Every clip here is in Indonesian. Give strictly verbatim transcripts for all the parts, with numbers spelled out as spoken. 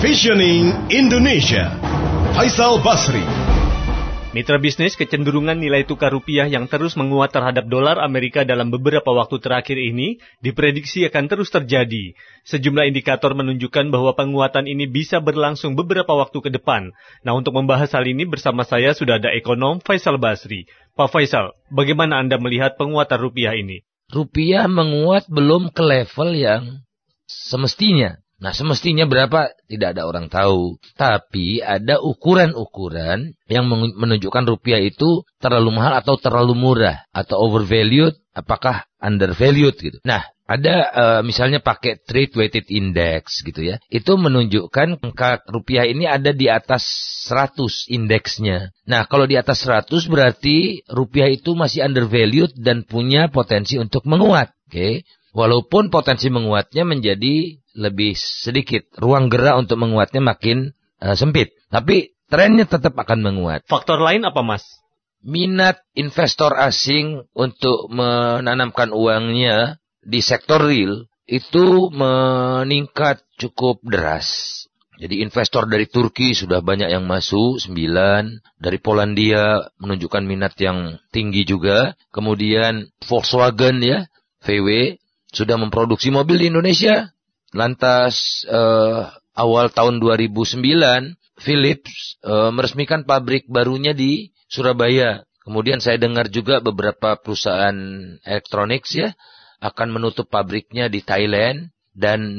Visioning Indonesia, Faisal Basri. Mitra bisnis, kecenderungan nilai tukar rupiah yang terus menguat terhadap dolar Amerika dalam beberapa waktu terakhir ini diprediksi akan terus terjadi. Sejumlah indikator menunjukkan bahwa penguatan ini bisa berlangsung beberapa waktu ke depan. Nah, untuk membahas hal ini bersama saya sudah ada ekonom Faisal Basri. Pak Faisal, bagaimana Anda melihat penguatan rupiah ini? Rupiah menguat belum ke level yang semestinya. Nah, semestinya berapa? Tidak ada orang tahu. Tapi ada ukuran-ukuran yang menunjukkan rupiah itu terlalu mahal atau terlalu murah. Atau overvalued, apakah undervalued gitu. Nah, ada uh, misalnya pakai trade weighted index gitu ya. Itu menunjukkan angka rupiah ini ada di atas seratus indeksnya. Nah, kalau di atas seratus berarti rupiah itu masih undervalued dan punya potensi untuk menguat. Oke. Okay? Walaupun potensi menguatnya menjadi lebih sedikit, ruang gerak untuk menguatnya makin uh, sempit. Tapi trennya tetap akan menguat. Faktor lain apa, Mas? Minat investor asing untuk menanamkan uangnya di sektor real itu meningkat cukup deras. Jadi investor dari Turki sudah banyak yang masuk, sembilan. Dari Polandia menunjukkan minat yang tinggi juga. Kemudian Volkswagen ya, V W, sudah memproduksi mobil di Indonesia. Lantas uh, awal tahun dua ribu sembilan, Philips uh, meresmikan pabrik barunya di Surabaya. Kemudian saya dengar juga beberapa perusahaan elektronik ya akan menutup pabriknya di Thailand dan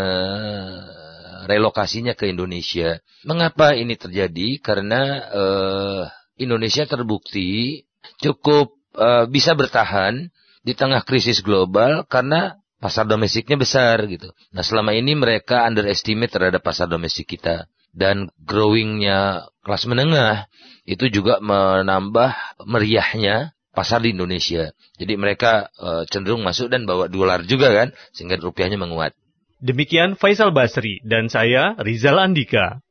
merelokasinya ke Indonesia. Mengapa ini terjadi? Karena uh, Indonesia terbukti cukup uh, bisa bertahan di tengah krisis global karena pasar domestiknya besar gitu. Nah, selama ini mereka underestimate terhadap pasar domestik kita. Dan growingnya kelas menengah itu juga menambah meriahnya pasar di Indonesia. Jadi mereka uh, cenderung masuk dan bawa dolar juga kan, sehingga rupiahnya menguat. Demikian Faisal Basri dan saya Rizal Andika.